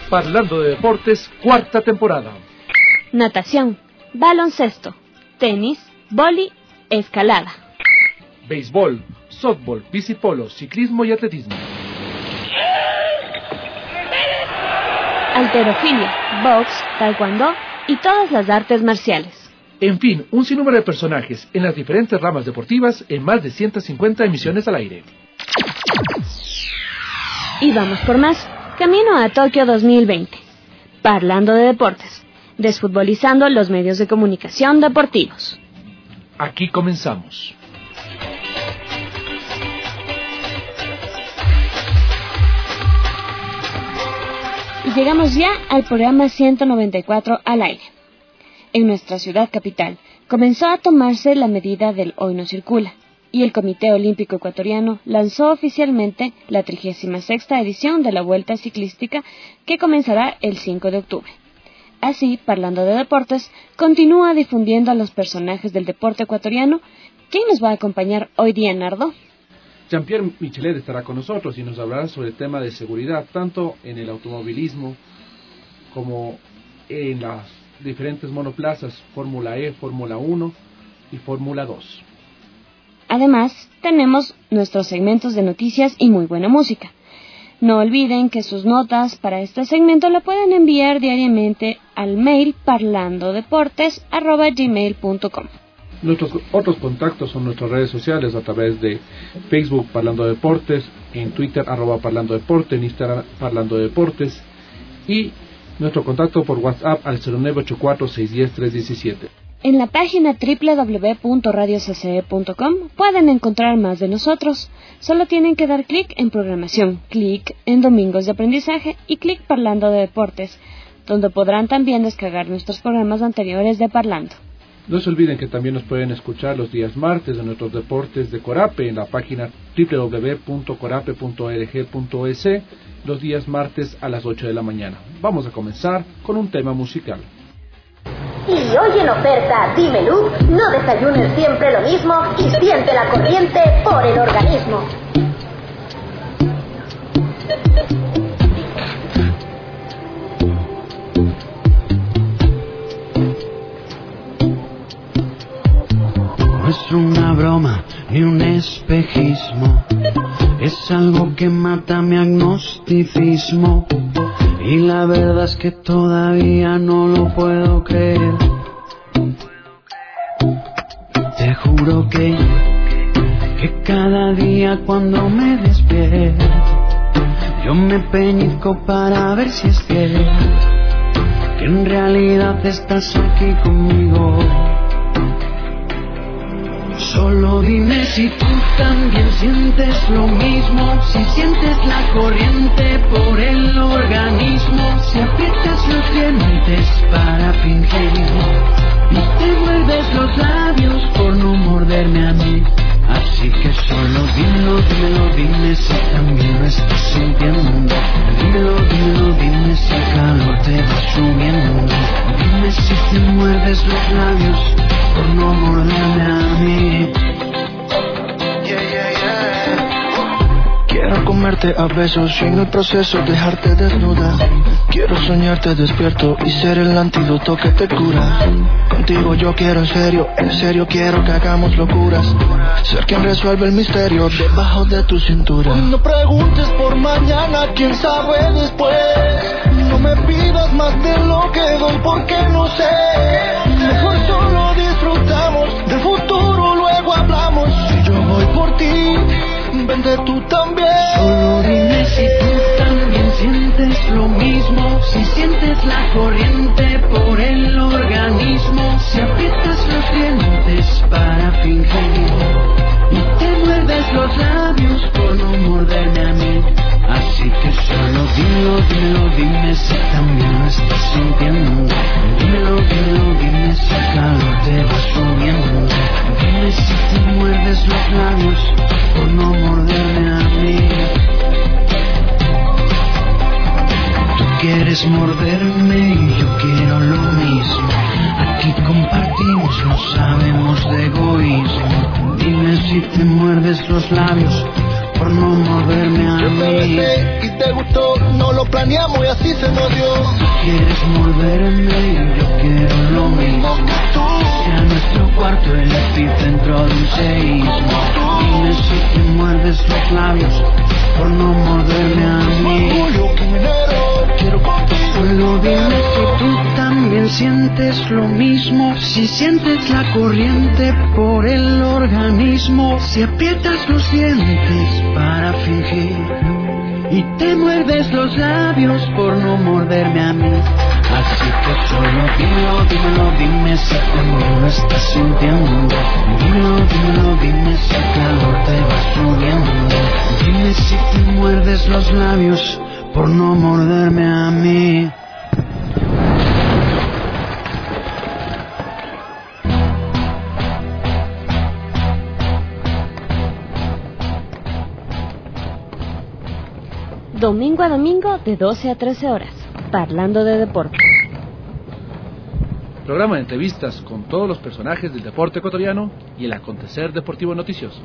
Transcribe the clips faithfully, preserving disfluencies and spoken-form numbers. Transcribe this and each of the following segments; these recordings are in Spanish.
Parlando de Deportes, cuarta temporada. Natación, baloncesto, tenis, vóley, escalada. Béisbol, softball, bicipolo, ciclismo y atletismo. Halterofilia, box, taekwondo y todas las artes marciales. En fin, un sinnúmero de personajes en las diferentes ramas deportivas en más de ciento cincuenta emisiones al aire. Y vamos por más. Camino a Tokio dos mil veinte. Parlando de deportes. Desfutbolizando los medios de comunicación deportivos. Aquí comenzamos. Y llegamos ya al programa ciento noventa y cuatro al aire. En nuestra ciudad capital comenzó a tomarse la medida del Hoy no circula, y el Comité Olímpico Ecuatoriano lanzó oficialmente la trigésima sexta edición de la Vuelta Ciclística que comenzará el cinco de octubre. Así, Parlando de Deportes continúa difundiendo a los personajes del deporte ecuatoriano. ¿Quién nos va a acompañar hoy día, Nardo? Jean-Pierre Michelet estará con nosotros y nos hablará sobre el tema de seguridad, tanto en el automovilismo como en las diferentes monoplazas, Fórmula E, Fórmula uno y Fórmula dos. Además, tenemos nuestros segmentos de noticias y muy buena música. No olviden que sus notas para este segmento la pueden enviar diariamente al mail parlandodeportes arroba gmail punto com. Nuestros otros contactos son nuestras redes sociales a través de Facebook Parlando Deportes, en Twitter arroba Parlando Deportes, en Instagram Parlando Deportes y nuestro contacto por WhatsApp al cero nueve ocho cuatro seis uno cero tres uno siete. En la página doble u doble u doble u punto radio c c e punto com pueden encontrar más de nosotros. Solo tienen que dar clic en programación, clic en domingos de aprendizaje y clic Parlando de Deportes, donde podrán también descargar nuestros programas anteriores de Parlando. No se olviden que también nos pueden escuchar los días martes de nuestros deportes de Corape en la página doble u doble u doble u punto corape punto org punto es los días martes a las ocho de la mañana. Vamos a comenzar con un tema musical. Y hoy en oferta Dime Luz, no desayunes siempre lo mismo y siente la corriente por el organismo. No es una broma ni un espejismo, es algo que mata mi agnosticismo. Y la verdad es que todavía no lo puedo creer. Te juro que, que cada día cuando me despierto, yo me pellizco para ver si es cierto que en realidad estás aquí conmigo. Solo dime si tú también sientes lo mismo, si sientes la corriente por el organismo, si aprietas los dientes para fingir y te muerdes los labios por no morderme a mí. Así que solo dímelo, dímelo, dime si también lo estás sintiendo. Dímelo, dímelo, dime si el calor te va subiendo. Dime si te muerdes los labios por no morderme a mí. Yeah, yeah, yeah. Quiero comerte a besos y en el proceso dejarte desnuda. Quiero soñarte despierto y ser el antídoto que te cura. Contigo yo quiero en serio, en serio quiero que hagamos locuras. Ser quien resuelve el misterio debajo de tu cintura. No preguntes por mañana, quién sabe después. No me pidas más de lo que doy porque no sé. Mejor solo disfrutamos del futuro, luego hablamos. Si yo voy por ti, vente tú también. Solo dime si tú también sientes lo mismo, si sientes la corriente por el organismo, si aprietas los dientes para fingir y te muerdes los labios por no morderme a mí. Así que solo dímelo, dímelo, dime si también lo estás sintiendo. Dímelo, dímelo, dime si el calor te va subiendo. Dime si te muerdes los labios por no morderme a mí. Tú quieres morderme y yo quiero lo mismo. Aquí compartimos, no sabemos de egoísmo. Dime si te muerdes los labios por por no morderme a Yo te mí. besé y te gustó, no lo planeamos y así se nos dio. Quieres morderme y yo quiero lo mismo que tú. Sea nuestro cuarto el epicentro de un seísmo. Dime si te muerdes los labios por no morderme a mí. Orgullo criminero, quiero contigo. Solo dime si tú también sientes lo mismo. Si sientes la corriente por el organismo. Si aprietas los dientes para fingir y te muerdes los labios por no morderme a mí. Así que solo dímelo, dímelo, dime si también lo estás sintiendo. Dímelo, dímelo, dime si el calor te va subiendo. Dime si te muerdes los labios por no morderme a mí. Domingo a domingo de doce a trece horas, Parlando de Deporte. Programa de entrevistas con todos los personajes del deporte ecuatoriano y el acontecer deportivo noticioso.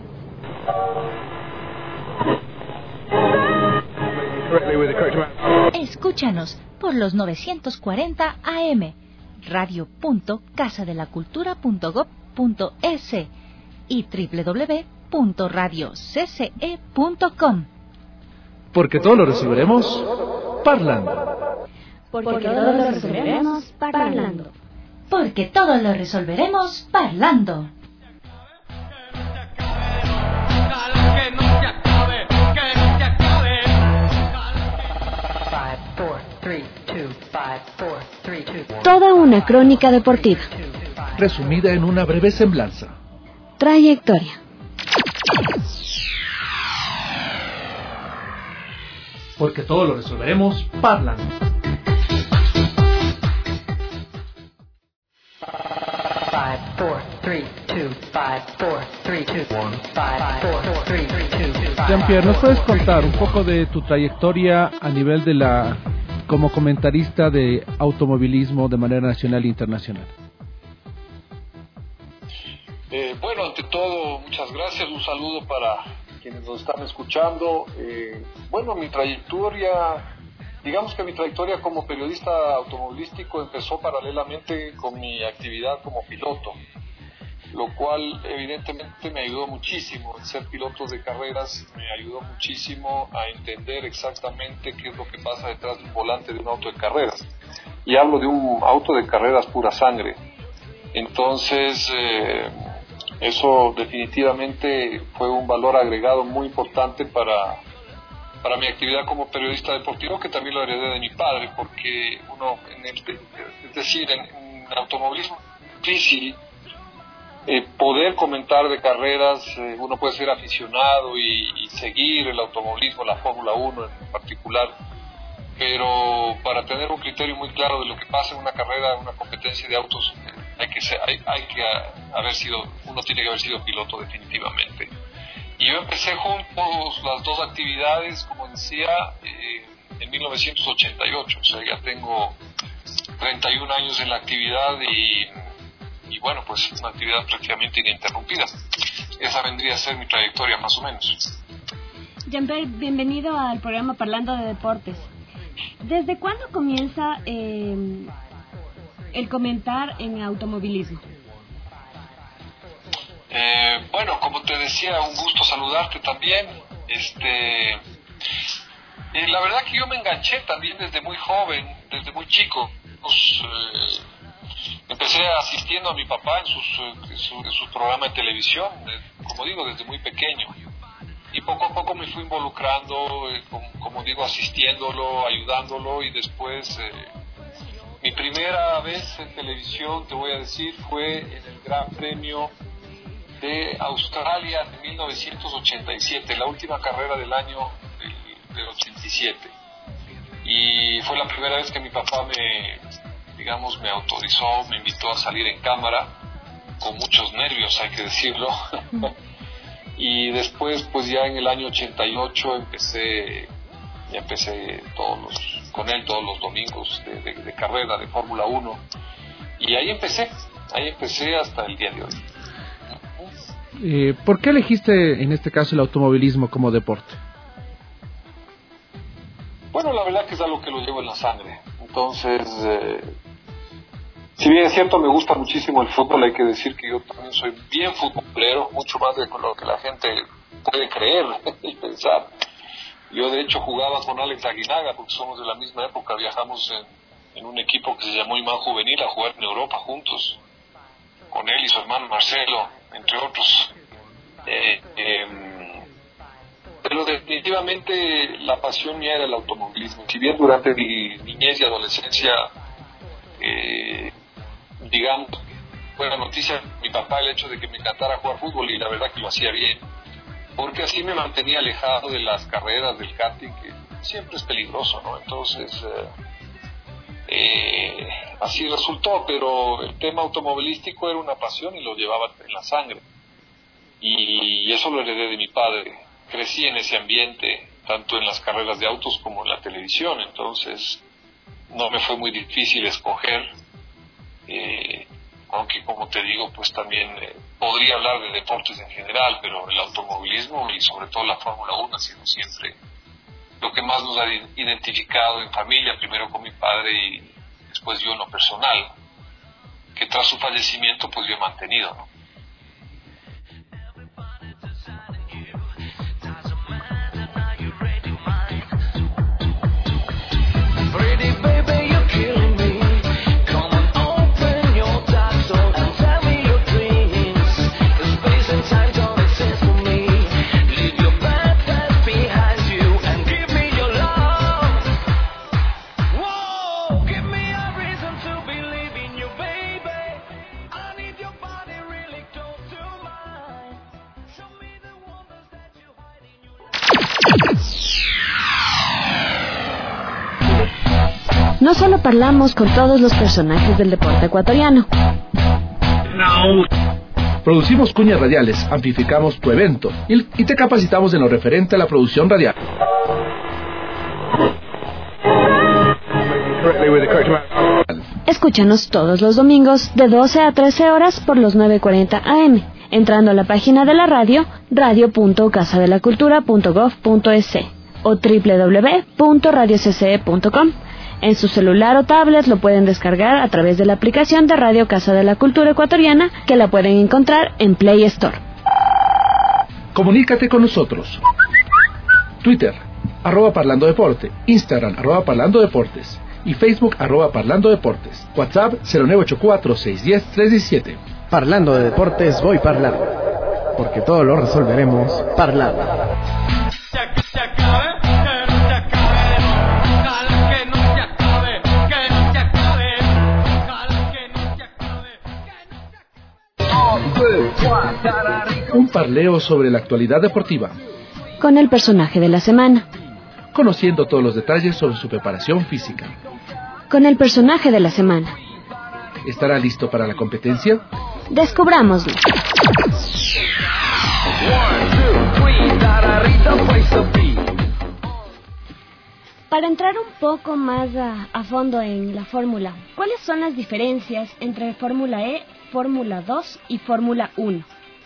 Escúchanos por los novecientos cuarenta A M, radio punto casa de la cultura punto gob punto es y doble u doble u doble u punto radio c c e punto com. Porque todo lo resolveremos parlando. Porque todo lo resolveremos parlando. Porque todo lo resolveremos parlando. Toda una crónica deportiva. Resumida en una breve semblanza. Trayectoria. Porque todo lo resolveremos parlando. Jean-Pierre, ¿nos puedes contar un poco de tu trayectoria a nivel de la como comentarista de automovilismo de manera nacional e internacional? Eh, bueno, ante todo, muchas gracias, un saludo para quienes nos están escuchando. Eh, bueno, mi trayectoria, digamos que mi trayectoria como periodista automovilístico empezó paralelamente con mi actividad como piloto, lo cual evidentemente me ayudó muchísimo. El ser piloto de carreras me ayudó muchísimo a entender exactamente qué es lo que pasa detrás de un volante de un auto de carreras. Y hablo de un auto de carreras pura sangre. Entonces, eh, eso definitivamente fue un valor agregado muy importante para, para mi actividad como periodista deportivo, que también lo heredé de mi padre, porque uno, en el, es decir, en, en automovilismo es difícil eh, poder comentar de carreras. Eh, uno puede ser aficionado y, y seguir el automovilismo, la Fórmula uno en particular, pero para tener un criterio muy claro de lo que pasa en una carrera, en una competencia de autos, hay que ser, hay, hay que haber sido, uno tiene que haber sido piloto definitivamente. Y yo empecé juntos las dos actividades, como decía, eh, en mil novecientos ochenta y ocho, o sea, ya tengo treinta y un años en la actividad y, y bueno, pues una actividad prácticamente ininterrumpida. Esa vendría a ser mi trayectoria más o menos. Jean-Pierre, bienvenido al programa Parlando de Deportes. ¿Desde cuándo comienza eh, el comentar en automovilismo? Eh, bueno, como te decía, un gusto saludarte también. Este, eh, la verdad que yo me enganché también desde muy joven, desde muy chico. Pues, eh, empecé asistiendo a mi papá en sus, en sus, en sus programas de televisión, eh, como digo, desde muy pequeño. Y poco a poco me fui involucrando, eh, como, como digo, asistiéndolo, ayudándolo, y después eh, mi primera vez en televisión, te voy a decir, fue en el Gran Premio de Australia de mil novecientos ochenta y siete, la última carrera del año del, del ochenta y siete. Y fue la primera vez que mi papá me, digamos, me autorizó, me invitó a salir en cámara, con muchos nervios, hay que decirlo. Y después, pues ya en el año ochenta y ocho empecé, ya empecé todos los, con él todos los domingos de, de, de carrera de Fórmula uno. Y ahí empecé, ahí empecé hasta el día de hoy. Eh, ¿Por qué elegiste en este caso el automovilismo como deporte? Bueno, la verdad que es algo que lo llevo en la sangre. Entonces, eh, si bien es cierto, me gusta muchísimo el fútbol, hay que decir que yo también soy bien futbolero, mucho más de lo que la gente puede creer y pensar. Yo de hecho jugaba con Alex Aguinaga, porque somos de la misma época, viajamos en, en un equipo que se llamó Imán Juvenil a jugar en Europa juntos, con él y su hermano Marcelo, entre otros. Eh, eh, pero definitivamente la pasión mía era el automovilismo. Si bien durante mi niñez y adolescencia, eh, digamos, fue la noticia de mi papá el hecho de que me encantara jugar fútbol, y la verdad que lo hacía bien, porque así me mantenía alejado de las carreras del karting, que siempre es peligroso, ¿no? Entonces, eh, eh, así resultó, pero el tema automovilístico era una pasión y lo llevaba en la sangre, y eso lo heredé de mi padre. Crecí en ese ambiente, tanto en las carreras de autos como en la televisión, entonces no me fue muy difícil escoger, eh, aunque como te digo, pues también eh, podría hablar de deportes en general, pero el automovilismo y sobre todo la Fórmula uno ha sido siempre lo que más nos ha identificado en familia, primero con mi padre y después yo en lo personal, que tras su fallecimiento pues yo he mantenido, ¿no? No solo parlamos con todos los personajes del deporte ecuatoriano. No. Producimos cuñas radiales, amplificamos tu evento y, y te capacitamos en lo referente a la producción radial. Escúchanos todos los domingos de doce a trece horas por los nueve cuarenta A M, entrando a la página de la radio, radio punto casa de la cultura punto gov punto es o doble u doble u doble u punto radio c c e punto com. En su celular o tablet lo pueden descargar a través de la aplicación de Radio Casa de la Cultura Ecuatoriana, que la pueden encontrar en Play Store. Comunícate con nosotros. Twitter, arroba Parlando Deporte, Instagram, arroba Parlando Deportes y Facebook, arroba Parlando Deportes. WhatsApp cero nueve ocho cuatro, seis uno cero, tres uno siete. Parlando de deportes, voy parlando, porque todo lo resolveremos parlando. Un parleo sobre la actualidad deportiva, con el personaje de la semana, conociendo todos los detalles sobre su preparación física. Con el personaje de la semana. ¿Estará listo para la competencia? Descubrámoslo. Para entrar un poco más a, a fondo en la Fórmula, ¿cuáles son las diferencias entre Fórmula E, Fórmula dos y Fórmula uno?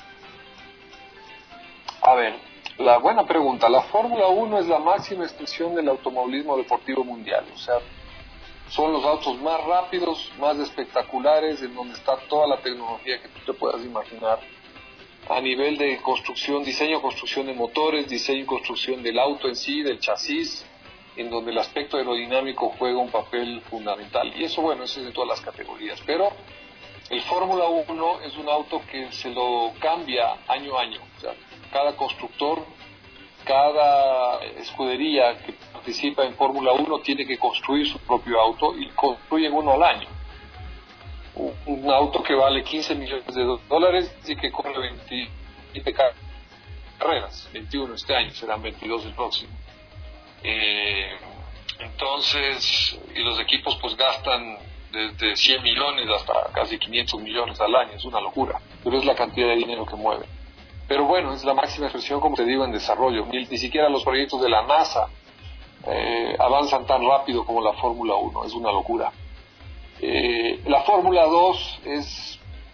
A ver, la buena pregunta. La Fórmula uno es la máxima expresión del automovilismo deportivo mundial. O sea, son los autos más rápidos, más espectaculares, en donde está toda la tecnología que tú te puedas imaginar. A nivel de construcción, diseño, construcción de motores, diseño y construcción del auto en sí, del chasis, en donde el aspecto aerodinámico juega un papel fundamental. Y eso, bueno, eso es de todas las categorías. Pero el Fórmula uno es un auto que se lo cambia año a año. O sea, cada constructor, cada escudería que participa en Fórmula uno tiene que construir su propio auto y construyen uno al año. Un auto que vale quince millones de dólares y que corre veinte carreras, veintiuno este año, serán veintidós el próximo. Eh, entonces, y los equipos pues gastan desde cien millones hasta casi quinientos millones al año, es una locura, pero es la cantidad de dinero que mueve. Pero bueno, es la máxima expresión, como te digo, en desarrollo. Ni, ni siquiera los proyectos de la NASA eh, avanzan tan rápido como la Fórmula uno, es una locura. Eh, la Fórmula dos es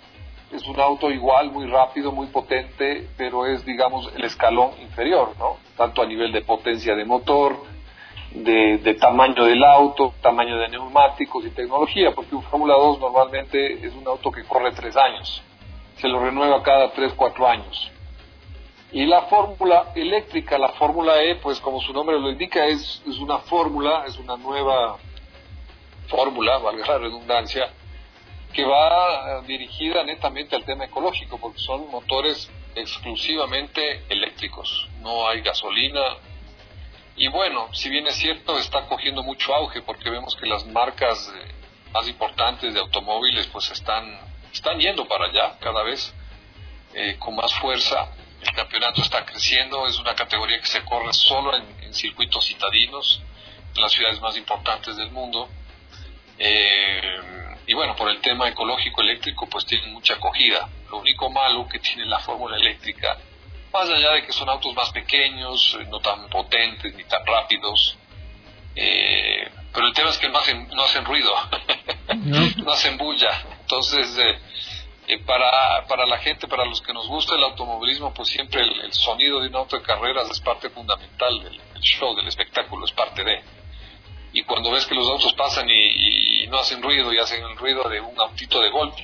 es un auto igual, muy rápido, muy potente, pero es, digamos, el escalón inferior, ¿no? Tanto a nivel de potencia de motor, de, de tamaño del auto, tamaño de neumáticos y tecnología, porque un Fórmula dos normalmente es un auto que corre tres años, se lo renueva cada tres, cuatro años. Y la fórmula eléctrica, la fórmula E, pues como su nombre lo indica, es, es una fórmula, es una nueva fórmula, valga la redundancia, que va dirigida netamente al tema ecológico, porque son motores exclusivamente eléctricos, no hay gasolina. Y bueno, si bien es cierto, está cogiendo mucho auge, porque vemos que las marcas eh, más importantes de automóviles pues están, están yendo para allá cada vez eh, con más fuerza. El campeonato está creciendo, es una categoría que se corre solo en, en circuitos citadinos, en las ciudades más importantes del mundo. Eh, y bueno, por el tema ecológico eléctrico pues tiene mucha acogida. Lo único malo que tiene la fórmula eléctrica, más allá de que son autos más pequeños, no tan potentes ni tan rápidos, eh, pero el tema es que no hacen, no hacen ruido, no. no hacen bulla. Entonces eh, eh, para, para la gente, para los que nos gusta el automovilismo, pues siempre el, el sonido de un auto de carreras es parte fundamental del, del show, del espectáculo, es parte de. Y cuando ves que los autos pasan y, y, y no hacen ruido y hacen el ruido de un autito de golf,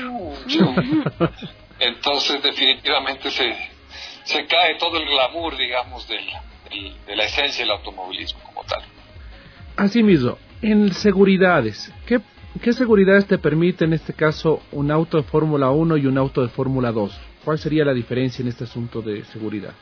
entonces definitivamente se, se cae todo el glamour, digamos, del, del, de la esencia del automovilismo como tal. Asimismo, en seguridades, ¿qué, qué seguridades te permite en este caso un auto de Fórmula uno y un auto de Fórmula dos? ¿Cuál sería la diferencia en este asunto de seguridad?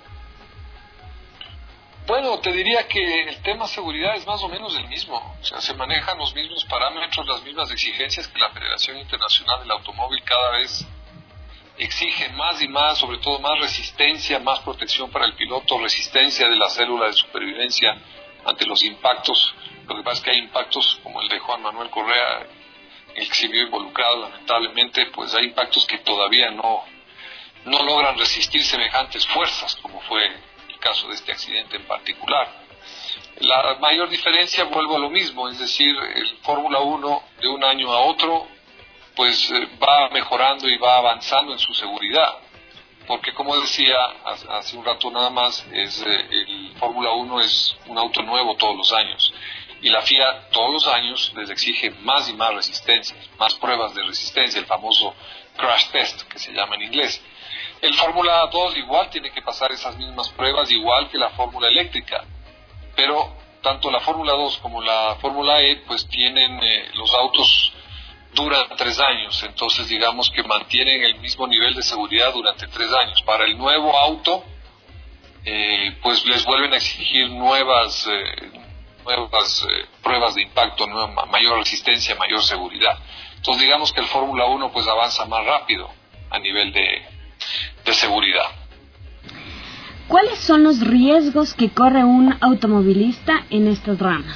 Bueno, te diría que el tema seguridad es más o menos el mismo, o sea, se manejan los mismos parámetros, las mismas exigencias que la Federación Internacional del Automóvil cada vez exige más y más, sobre todo más resistencia, más protección para el piloto, resistencia de la célula de supervivencia ante los impactos. Lo que pasa es que hay impactos como el de Juan Manuel Correa, el que se vio involucrado lamentablemente, pues hay impactos que todavía no, no logran resistir semejantes fuerzas como fue caso de este accidente en particular. La mayor diferencia, vuelvo a lo mismo, es decir, el Fórmula uno de un año a otro pues eh, va mejorando y va avanzando en su seguridad, porque como decía hace un rato nada más, es eh, el Fórmula uno es un auto nuevo todos los años y la F I A todos los años les exige más y más resistencia, más pruebas de resistencia, el famoso crash test que se llama en inglés. El Fórmula dos igual tiene que pasar esas mismas pruebas, igual que la Fórmula eléctrica, pero tanto la Fórmula dos como la Fórmula E pues tienen, eh, los autos duran tres años, entonces digamos que mantienen el mismo nivel de seguridad durante tres años. Para el nuevo auto, eh, pues les vuelven a exigir nuevas, eh, nuevas eh, pruebas de impacto, nueva, mayor resistencia, mayor seguridad. Entonces digamos que el Fórmula uno pues avanza más rápido a nivel de de seguridad. ¿Cuáles son los riesgos que corre un automovilista en estas ramas?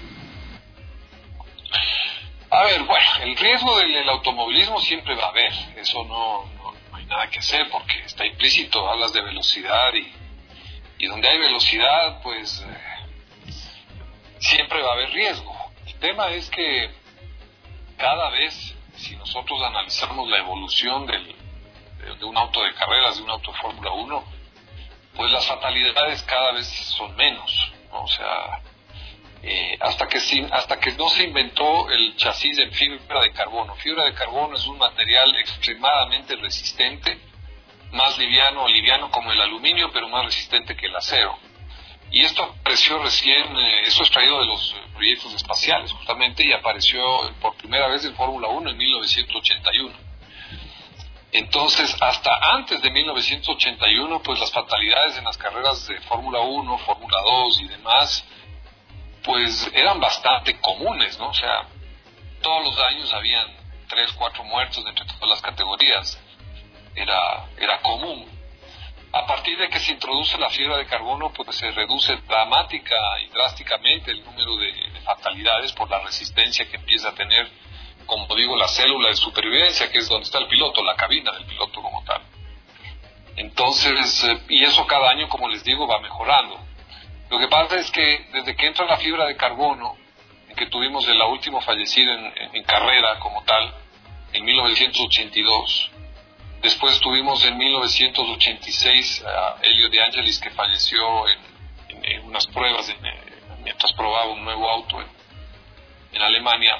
A ver, bueno, el riesgo del, del automovilismo siempre va a haber, eso no, no, no hay nada que hacer porque está implícito, hablas de velocidad y, y donde hay velocidad pues eh, siempre va a haber riesgo. El tema es que cada vez, si nosotros analizamos la evolución del de un auto de carreras, de un auto de Fórmula uno, pues las fatalidades cada vez son menos, ¿no? O sea, eh, hasta que sin, hasta que no se inventó el chasis en fibra de carbono. Fibra de carbono es un material extremadamente resistente, más liviano, liviano como el aluminio, pero más resistente que el acero. Y esto apareció recién, eh, eso es traído de los proyectos espaciales justamente, y apareció por primera vez en Fórmula uno en mil novecientos ochenta y uno. Entonces, hasta antes de mil novecientos ochenta y uno, pues las fatalidades en las carreras de Fórmula uno, Fórmula dos y demás, pues eran bastante comunes, ¿no? O sea, todos los años habían tres, cuatro muertos entre todas las categorías. Era, era común. A partir de que se introduce la fibra de carbono, pues se reduce dramática y drásticamente el número de, de fatalidades por la resistencia que empieza a tener, como digo, la célula de supervivencia, que es donde está el piloto, la cabina del piloto como tal. Entonces, eh, y eso cada año, como les digo, va mejorando. Lo que pasa es que desde que entra la fibra de carbono, en que tuvimos el último fallecido en, en, en carrera como tal, en mil novecientos ochenta y dos, Después tuvimos en mil novecientos ochenta y seis a Elio De Angelis, que falleció en, en, en unas pruebas en, en, mientras probaba un nuevo auto en, en Alemania.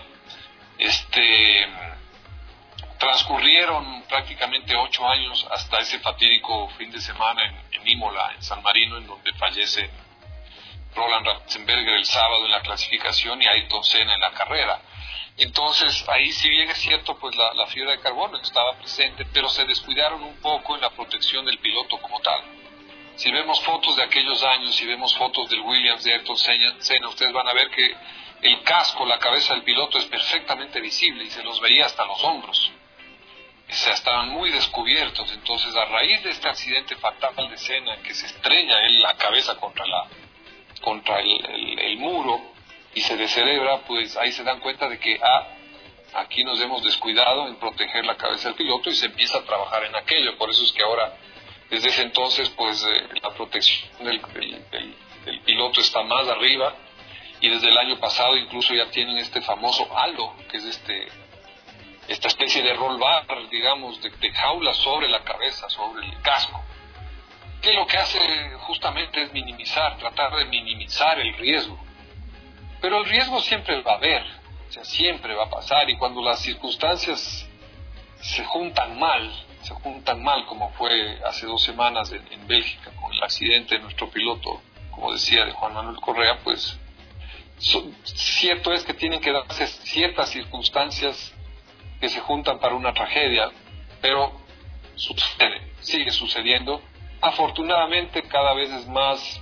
Este, transcurrieron prácticamente ocho años hasta ese fatídico fin de semana en, en Imola, en San Marino, en donde fallece Roland Ratzenberger el sábado en la clasificación y Ayrton Senna en la carrera. Entonces, ahí, si bien es cierto, pues la, la fibra de carbono estaba presente, pero se descuidaron un poco en la protección del piloto como tal. Si vemos fotos de aquellos años, si vemos fotos del Williams de Ayrton Senna, ustedes van a ver que el casco, la cabeza del piloto es perfectamente visible y se los veía hasta los hombros. O sea, estaban muy descubiertos. Entonces, a raíz de este accidente fatal de Senna, que se estrella él la cabeza contra, la, contra el, el, el muro, y se descerebra, pues ahí se dan cuenta de que ah, aquí nos hemos descuidado en proteger la cabeza del piloto y se empieza a trabajar en aquello. Por eso es que ahora, desde ese entonces, pues eh, la protección del, del, del, del piloto está más arriba, y desde el año pasado incluso ya tienen este famoso halo, que es este esta especie de roll bar, digamos, de, de jaula sobre la cabeza, sobre el casco, que lo que hace justamente es minimizar, tratar de minimizar el riesgo. Pero el riesgo siempre va a haber, o sea, siempre va a pasar, y cuando las circunstancias se juntan mal, se juntan mal, como fue hace dos semanas en, en Bélgica, con el accidente de nuestro piloto, como decía, de Juan Manuel Correa, pues so, cierto es que tienen que darse ciertas circunstancias que se juntan para una tragedia, pero sucede, sigue sucediendo. Afortunadamente cada vez es más,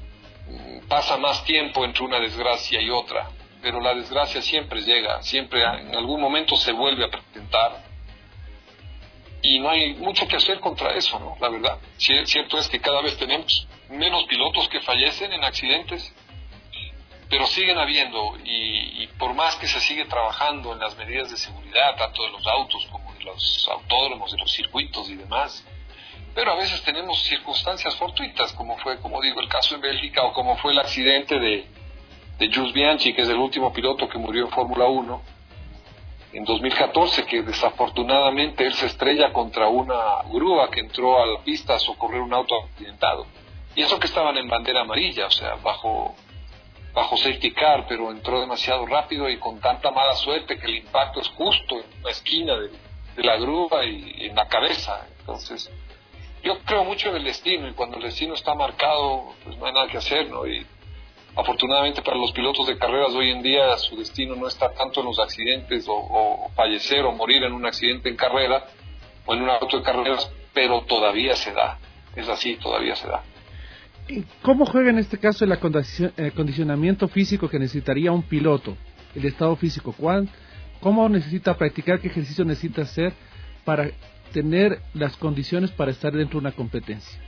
pasa más tiempo entre una desgracia y otra, pero la desgracia siempre llega, siempre en algún momento se vuelve a presentar, y no hay mucho que hacer contra eso, ¿no? La verdad, cierto es que cada vez tenemos menos pilotos que fallecen en accidentes, pero siguen habiendo, y, y por más que se sigue trabajando en las medidas de seguridad, tanto de los autos como de los autódromos, de los circuitos y demás, pero a veces tenemos circunstancias fortuitas, como fue, como digo, el caso en Bélgica, o como fue el accidente de, de Jules Bianchi, que es el último piloto que murió en Fórmula uno en dos mil catorce, que desafortunadamente él se estrella contra una grúa que entró a la pista a socorrer un auto accidentado. Y eso que estaban en bandera amarilla, o sea, bajo, bajo safety car, pero entró demasiado rápido y con tanta mala suerte que el impacto es justo en la esquina de, de la grúa y, y en la cabeza. Entonces, yo creo mucho en el destino, y cuando el destino está marcado, pues no hay nada que hacer, ¿no? Y afortunadamente para los pilotos de carreras hoy en día su destino no está tanto en los accidentes o, o fallecer o morir en un accidente en carrera o en un auto de carreras, pero todavía se da, es así, todavía se da. ¿Cómo juega en este caso el acondicionamiento físico que necesitaría un piloto? El estado físico, ¿cuál? ¿Cómo necesita practicar? ¿Qué ejercicio necesita hacer para tener las condiciones para estar dentro de una competencia?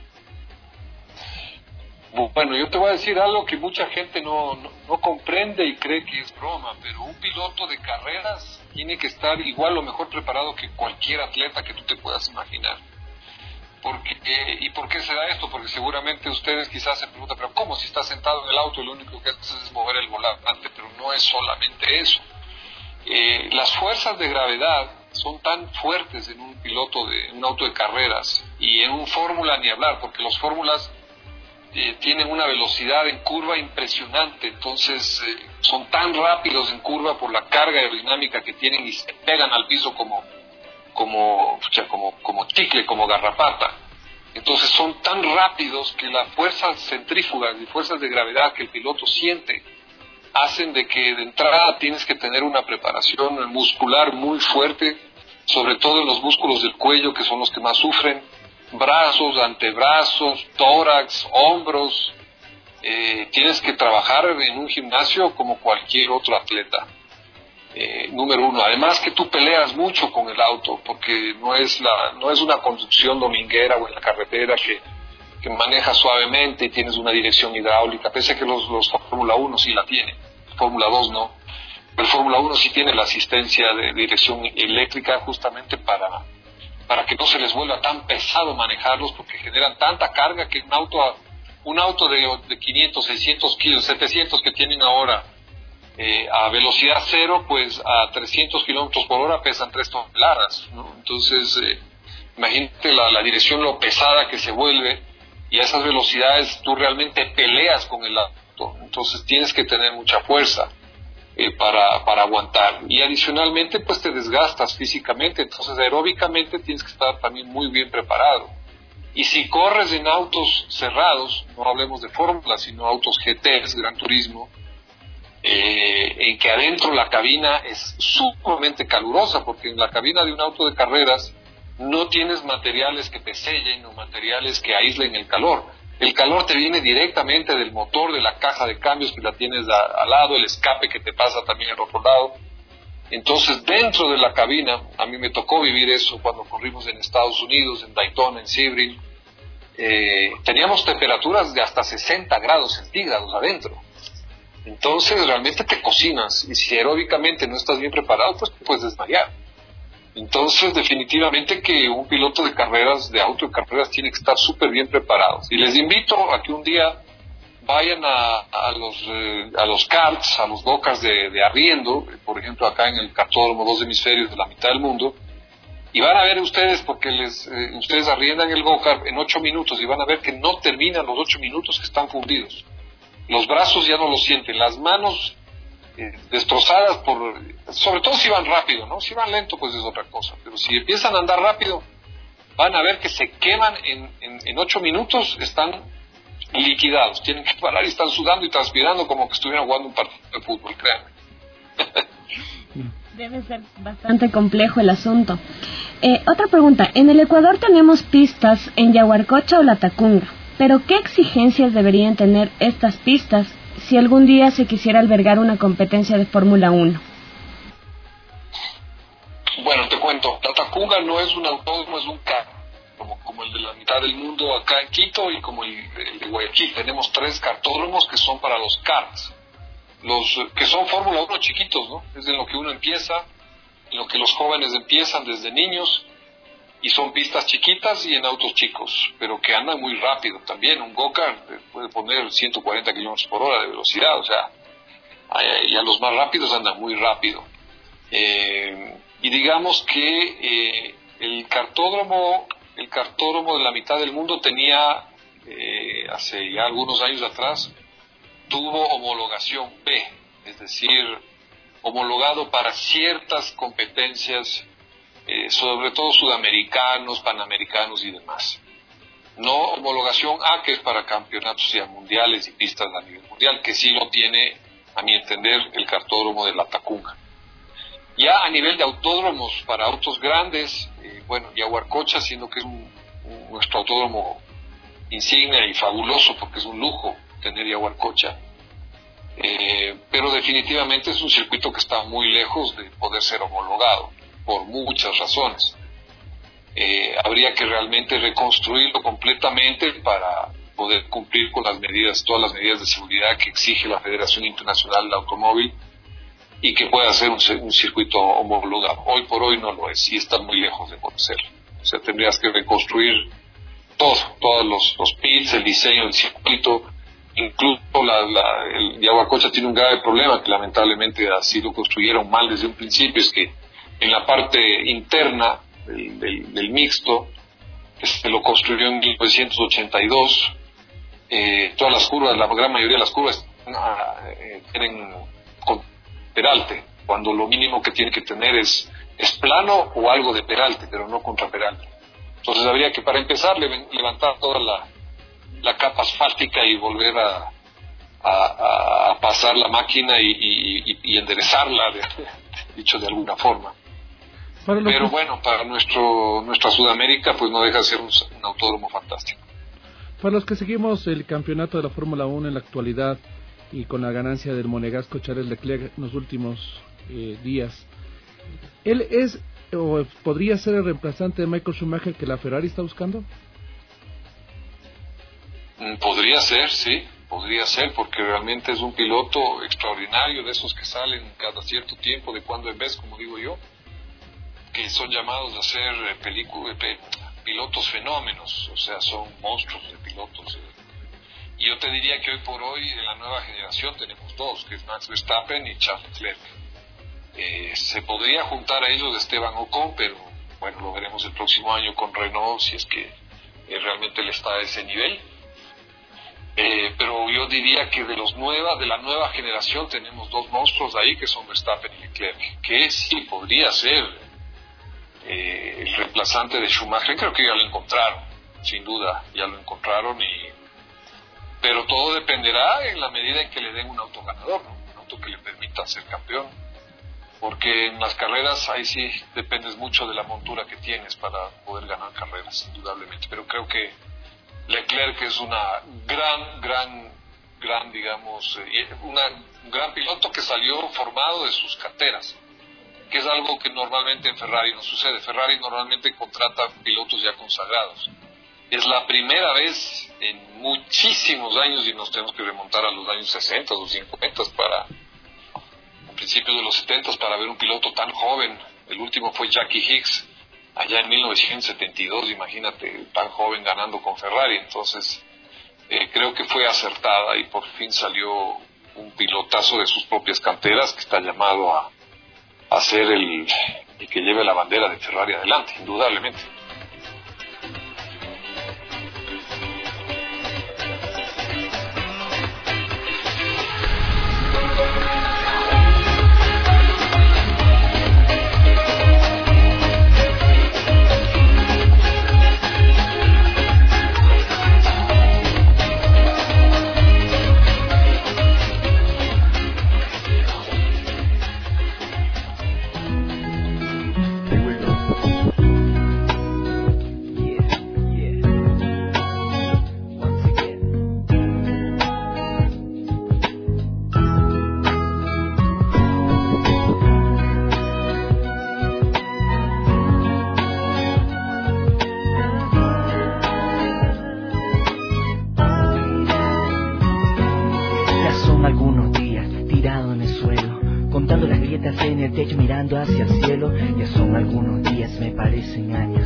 Bueno, yo te voy a decir algo que mucha gente no, no, no comprende y cree que es broma, pero un piloto de carreras tiene que estar igual o mejor preparado que cualquier atleta que tú te puedas imaginar. Porque, eh, ¿y por qué se da esto? Porque seguramente ustedes quizás se preguntan, pero ¿cómo? Si estás sentado en el auto y lo único que haces es mover el volante, pero no es solamente eso. Eh, las fuerzas de gravedad son tan fuertes en un piloto de un auto de carreras, y en un fórmula ni hablar, porque los fórmulas eh, tienen una velocidad en curva impresionante, entonces eh, son tan rápidos en curva por la carga aerodinámica que tienen y se pegan al piso como como, como, como chicle, como garrapata. Entonces son tan rápidos que las fuerzas centrífugas y fuerzas de gravedad que el piloto siente hacen de que de entrada tienes que tener una preparación muscular muy fuerte, sobre todo en los músculos del cuello, que son los que más sufren, brazos, antebrazos, tórax, hombros. Eh, tienes que trabajar en un gimnasio como cualquier otro atleta. Eh, número uno, además que tú peleas mucho con el auto, porque no es la no es una conducción dominguera o en la carretera que, que manejas suavemente y tienes una dirección hidráulica, pese a que los, los Fórmula uno sí la tienen, Fórmula dos no, pero Fórmula uno sí tiene la asistencia de dirección eléctrica justamente para, para que no se les vuelva tan pesado manejarlos, porque generan tanta carga que un auto, un auto de, de quinientos, seiscientos kilos, setecientos que tienen ahora, Eh, a velocidad cero, pues a trescientos kilómetros por hora pesan tres toneladas, ¿no? Entonces, eh, Imagínate la, la dirección, lo pesada que se vuelve, y a esas velocidades tú realmente peleas con el auto. Entonces tienes que tener mucha fuerza eh, para, para aguantar. Y adicionalmente, pues te desgastas físicamente. Entonces aeróbicamente tienes que estar también muy bien preparado. Y si corres en autos cerrados, no hablemos de fórmula, sino autos G Ts, Gran Turismo, eh, en que adentro la cabina es sumamente calurosa, porque en la cabina de un auto de carreras no tienes materiales que te sellen o materiales que aíslen el calor. El calor te viene directamente del motor, de la caja de cambios que la tienes a, al lado, el escape que te pasa también al otro lado. Entonces, dentro de la cabina, a mí me tocó vivir eso cuando corrimos en Estados Unidos, en Daytona, en Sebring, eh, teníamos temperaturas de hasta sesenta grados centígrados adentro. Entonces, realmente te cocinas, y si aeróbicamente no estás bien preparado, pues te puedes desmayar. Entonces, definitivamente que un piloto de carreras, de auto de carreras, tiene que estar súper bien preparado. Y les invito a que un día vayan a, a los eh, a los karts, a los go-karts de, de arriendo, por ejemplo acá en el kartódromo Dos Hemisferios de la mitad del mundo, y van a ver ustedes, porque les eh, ustedes arriendan el go-kart en ocho minutos, y van a ver que no terminan los ocho minutos, que están fundidos. Los brazos ya no los sienten, las manos eh, destrozadas, por sobre todo si van rápido, ¿no? Si van lento, pues es otra cosa, pero si empiezan a andar rápido, van a ver que se queman en, en, en ocho minutos, están liquidados, tienen que parar y están sudando y transpirando como que estuvieran jugando un partido de fútbol, créanme. Debe ser bastante complejo el asunto. Eh, otra pregunta, en el Ecuador tenemos pistas en Yaguarcocha o Latacunga, pero ¿qué exigencias deberían tener estas pistas si algún día se quisiera albergar una competencia de Fórmula uno? Bueno, te cuento, Latacunga no es un autódromo, es un kart, como, como el de la mitad del mundo acá en Quito y como el, el de Guayaquil. Tenemos tres kartódromos que son para los karts, los que son Fórmula uno chiquitos, ¿no? Es en lo que uno empieza, en lo que los jóvenes empiezan desde niños, y son pistas chiquitas y en autos chicos, pero que andan muy rápido también. Un go-kart puede poner ciento cuarenta kilómetros por hora de velocidad, o sea, ya los más rápidos andan muy rápido. Eh, y digamos que eh, el kartódromo, el kartódromo de la mitad del mundo tenía, eh, hace ya algunos años atrás, tuvo homologación B, es decir, homologado para ciertas competencias, eh, sobre todo sudamericanos, panamericanos y demás. No homologación A, que es para campeonatos ya mundiales y pistas a nivel mundial, que sí lo tiene, a mi entender, el kartódromo de Latacunga. Ya a nivel de autódromos para autos grandes, eh, bueno, Yaguarcocha, siendo que es un, un, nuestro autódromo insignia y fabuloso, porque es un lujo tener Yaguarcocha, eh, pero definitivamente es un circuito que está muy lejos de poder ser homologado, por muchas razones. Eh, habría que realmente reconstruirlo completamente para poder cumplir con las medidas, todas las medidas de seguridad que exige la Federación Internacional del Automóvil, y que pueda ser un, un circuito homologado. Hoy por hoy no lo es y está muy lejos de poder serlo. O sea, tendrías que reconstruir todo, todos los, los pits, el diseño del circuito, incluso la, la, el Yaguarcocha tiene un grave problema que lamentablemente así lo construyeron mal desde un principio, es que en la parte interna del, del, del mixto, que se lo construyó en mil novecientos ochenta y dos, eh, todas las curvas, la gran mayoría de las curvas eh, tienen con peralte, cuando lo mínimo que tiene que tener es, es plano o algo de peralte, pero no contraperalte. Entonces habría que, para empezar, levantar toda la, la capa asfáltica y volver a, a, a pasar la máquina y, y, y enderezarla, de, dicho de alguna forma. Pero que... bueno, para nuestro nuestra Sudamérica, pues no deja de ser un, un autódromo fantástico. Para los que seguimos el campeonato de la Fórmula uno en la actualidad, y con la ganancia del monegasco Charles Leclerc en los últimos eh, días, ¿él es o podría ser el reemplazante de Michael Schumacher que la Ferrari está buscando? Podría ser, sí, podría ser, porque realmente es un piloto extraordinario, de esos que salen cada cierto tiempo, de cuando en vez, como digo yo, que son llamados a ser película, pilotos fenómenos, o sea, son monstruos de pilotos. Y yo te diría que hoy por hoy, en la nueva generación, tenemos dos, que es Max Verstappen y Charles Leclerc. Eh, se podría juntar a ellos Esteban Ocon, pero bueno, lo veremos el próximo año con Renault, si es que eh, realmente él está a ese nivel. Eh, pero yo diría que de los nueva, de la nueva generación tenemos dos monstruos ahí que son Verstappen y Leclerc, que sí podría ser eh, el reemplazante de Schumacher. Creo que ya lo encontraron, sin duda, ya lo encontraron, y pero todo dependerá en la medida en que le den un auto ganador, ¿no? Un auto que le permita ser campeón, porque en las carreras ahí sí dependes mucho de la montura que tienes para poder ganar carreras, indudablemente. Pero creo que Leclerc es una gran, gran, gran, digamos, una, un gran piloto que salió formado de sus canteras, que es algo que normalmente en Ferrari no sucede. Ferrari normalmente contrata pilotos ya consagrados. Es la primera vez en muchísimos años, y nos tenemos que remontar a los años sesenta, los cincuenta, para a principios de los setenta, para ver un piloto tan joven. El último fue Jackie Hicks, allá en mil novecientos setenta y dos, imagínate, tan joven ganando con Ferrari. Entonces, eh, creo que fue acertada y por fin salió un pilotazo de sus propias canteras que está llamado a, a ser el, el que lleve la bandera de Ferrari adelante, indudablemente. Hacia el cielo, ya son algunos días, me parecen años,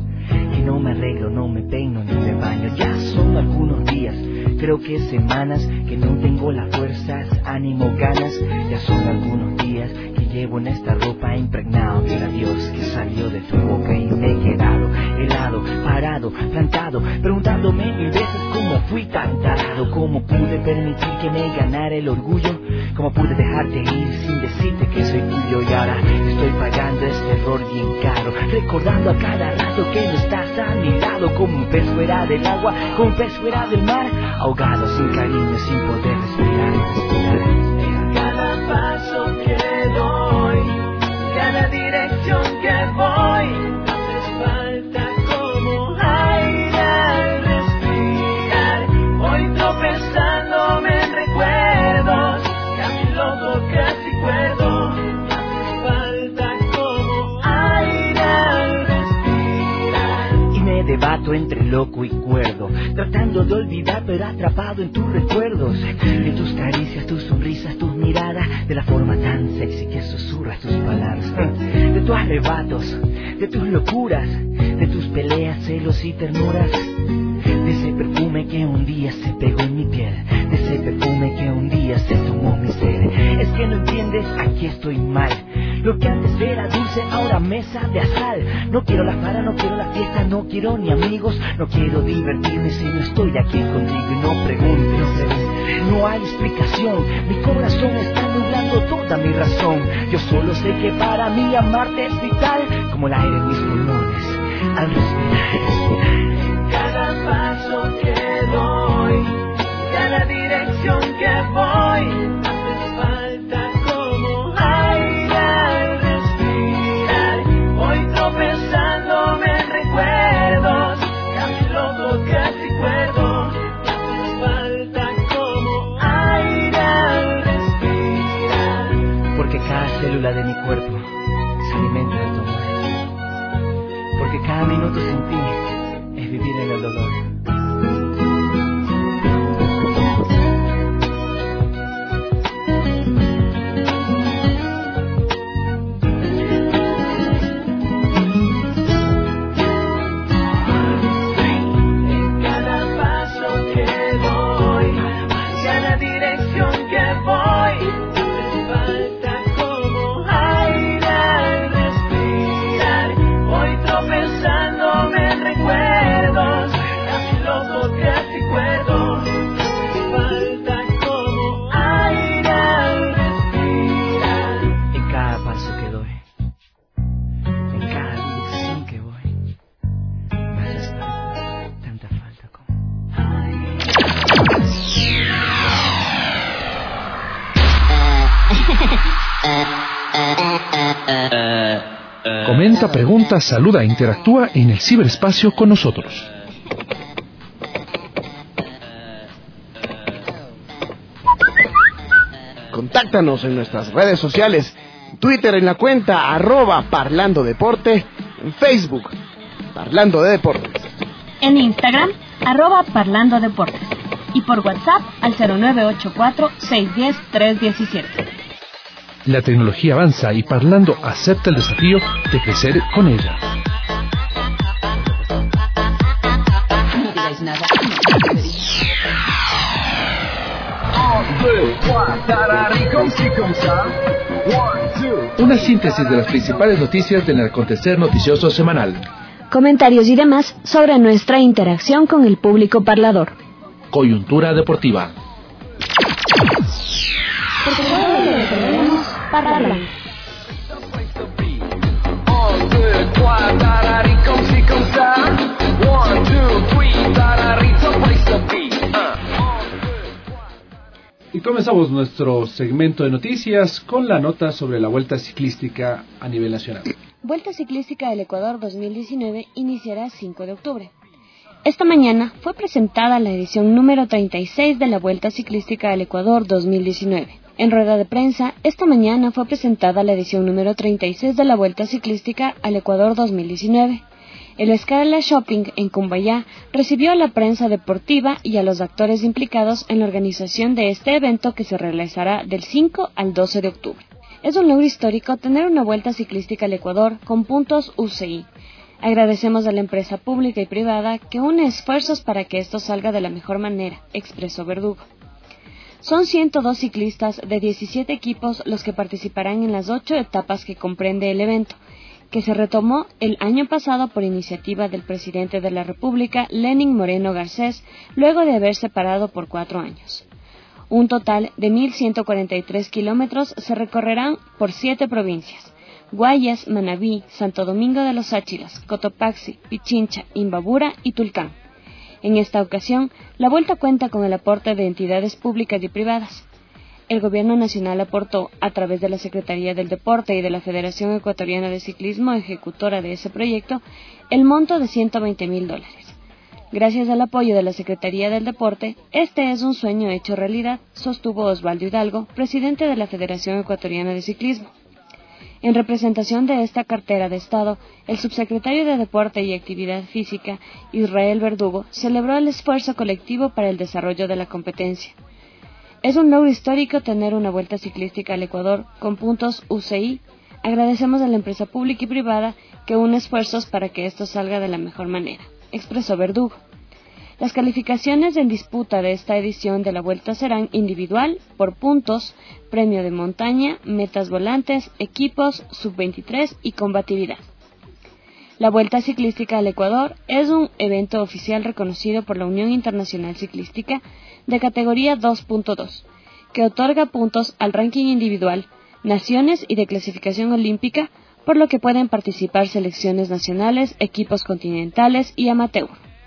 que no me arreglo, no me peino ni me baño. Ya son algunos días, creo que semanas, que no tengo las fuerzas, ánimo, ganas. Ya son algunos días que llevo en esta ropa impregnado del adiós que salió de tu boca, y me he quedado helado, parado, plantado, preguntándome mil veces cómo fui tan tarado, cómo pude permitir que me ganara el orgullo, cómo pude dejarte ir sin decirte que soy tuyo. Y ahora estoy pagando este error bien caro, recordando a cada rato que no estás a mi lado, como un pez fuera del agua, como un pez fuera del mar, ahogado, sin cariño, sin poder respirar, respirar, respirar. Cada paso que doy, cada dirección que voy, hace falta como aire al respirar. Voy tropezándome en recuerdos, casi loco, casi cuerdo. Hace falta como aire al respirar. Y me debato entre loco y cuerdo, tratando de olvidar pero atrapado en tus recuerdos, de tus caricias, tus sonrisas, tus miradas, de la forma tan sexy que susurras tus palabras, de tus arrebatos, de tus locuras, de tus peleas, celos y ternuras, de ese perfume que un día se pegó en mi piel, de ese perfume que un día se tomó mi ser. Es que no entiendes, aquí estoy mal. Lo que antes era dulce ahora me sabe a sal. No quiero la farra, no quiero la fiesta, no quiero ni amigos, no quiero divertirme si no estoy aquí contigo. Y no preguntes, no hay explicación, mi corazón está nublando toda mi razón. Yo solo sé que para mí amarte es vital, como el aire en mis pulmones al respirar, respirar. Cada paso que doy, cada dirección que voy, hace falta como aire al respirar. Voy tropezándome en recuerdos, casi loco, casi cuerdo. Hace falta como aire al respirar. Porque cada célula de mi cuerpo se alimenta de tu amor. Porque cada minuto sin ti es vivir en el dolor. Voy Comenta, pregunta, saluda e interactúa en el ciberespacio con nosotros. Contáctanos en nuestras redes sociales, Twitter en la cuenta arroba Parlando Deporte, en Facebook Parlando de Deportes, en Instagram arroba Parlando Deportes y por WhatsApp al cero nueve ocho cuatro, seis uno cero, tres uno siete. La tecnología avanza y Parlando acepta el desafío de crecer con ella. No digáis nada. Una síntesis de las principales noticias del acontecer noticioso semanal. Comentarios y demás sobre nuestra interacción con el público parlador. Coyuntura deportiva. Porque todo lo que tenemos parla. Y comenzamos nuestro segmento de noticias con la nota sobre la Vuelta Ciclística a nivel nacional. Vuelta Ciclística del Ecuador dos mil diecinueve iniciará el cinco de octubre. Esta mañana fue presentada la edición número treinta y seis de la Vuelta Ciclística del Ecuador dos mil diecinueve. En rueda de prensa, esta mañana fue presentada la edición número treinta y seis de la Vuelta Ciclística al Ecuador dos mil diecinueve. El Scala Shopping en Cumbayá recibió a la prensa deportiva y a los actores implicados en la organización de este evento que se realizará del cinco al doce de octubre. Es un logro histórico tener una Vuelta Ciclística al Ecuador con puntos U C I. Agradecemos a la empresa pública y privada que une esfuerzos para que esto salga de la mejor manera, expresó Verdugo. Son ciento dos ciclistas de diecisiete equipos los que participarán en las ocho etapas que comprende el evento, que se retomó el año pasado por iniciativa del presidente de la República, Lenín Moreno Garcés, luego de haberse parado por cuatro años. Un total de mil ciento cuarenta y tres kilómetros se recorrerán por siete provincias: Guayas, Manabí, Santo Domingo de los Áchilas, Cotopaxi, Pichincha, Imbabura y Tulcán. En esta ocasión, la Vuelta cuenta con el aporte de entidades públicas y privadas. El Gobierno Nacional aportó, a través de la Secretaría del Deporte y de la Federación Ecuatoriana de Ciclismo, ejecutora de ese proyecto, el monto de ciento veinte mil dólares. Gracias al apoyo de la Secretaría del Deporte, este es un sueño hecho realidad, sostuvo Osvaldo Hidalgo, presidente de la Federación Ecuatoriana de Ciclismo. En representación de esta cartera de Estado, el subsecretario de Deporte y Actividad Física, Israel Verdugo, celebró el esfuerzo colectivo para el desarrollo de la competencia. Es un logro histórico tener una Vuelta Ciclística al Ecuador con puntos U C I. Agradecemos a la empresa pública y privada que une esfuerzos para que esto salga de la mejor manera, expresó Verdugo. Las calificaciones en disputa de esta edición de la Vuelta serán individual, por puntos, premio de montaña, metas volantes, equipos, sub veintitrés y combatividad. La Vuelta Ciclística al Ecuador es un evento oficial reconocido por la Unión Internacional Ciclística de categoría dos punto dos, que otorga puntos al ranking individual, naciones y de clasificación olímpica, por lo que pueden participar selecciones nacionales, equipos continentales y amateur.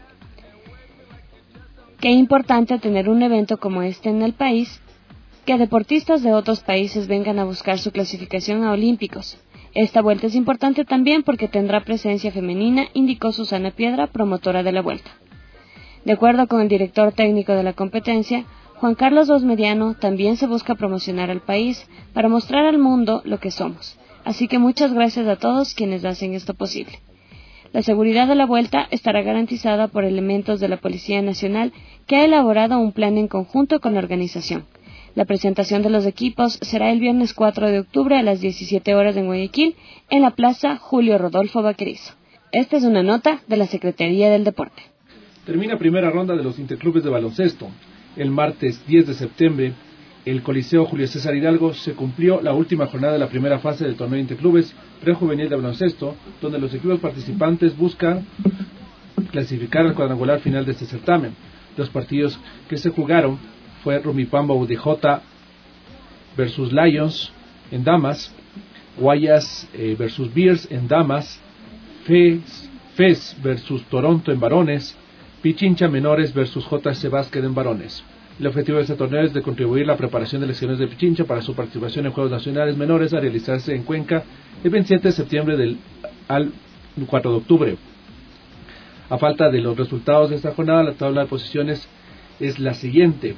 Qué importante tener un evento como este en el país, que deportistas de otros países vengan a buscar su clasificación a olímpicos. Esta vuelta es importante también porque tendrá presencia femenina, indicó Susana Piedra, promotora de la vuelta. De acuerdo con el director técnico de la competencia, Juan Carlos Dosmediano, también se busca promocionar al país para mostrar al mundo lo que somos. Así que muchas gracias a todos quienes hacen esto posible. La seguridad de la vuelta estará garantizada por elementos de la Policía Nacional, que ha elaborado un plan en conjunto con la organización. La presentación de los equipos será el viernes cuatro de octubre a las diecisiete horas en Guayaquil, en la Plaza Julio Rodolfo Vaquerizo. Esta es una nota de la Secretaría del Deporte. Termina primera ronda de los interclubes de baloncesto. El martes diez de septiembre, el Coliseo Julio César Hidalgo se cumplió la última jornada de la primera fase del torneo interclubes prejuvenil de baloncesto, donde los equipos participantes buscan clasificar al cuadrangular final de este certamen. Los partidos que se jugaron fue Rumipamba U D J versus Lions en damas, Guayas eh, versus Bears en damas, Fez, Fez versus Toronto en varones, Pichincha Menores versus J C Básquet en varones. El objetivo de este torneo es de contribuir a la preparación de elecciones de Pichincha para su participación en Juegos Nacionales Menores a realizarse en Cuenca el veintisiete de septiembre del al cuatro de octubre. A falta de los resultados de esta jornada, la tabla de posiciones es la siguiente.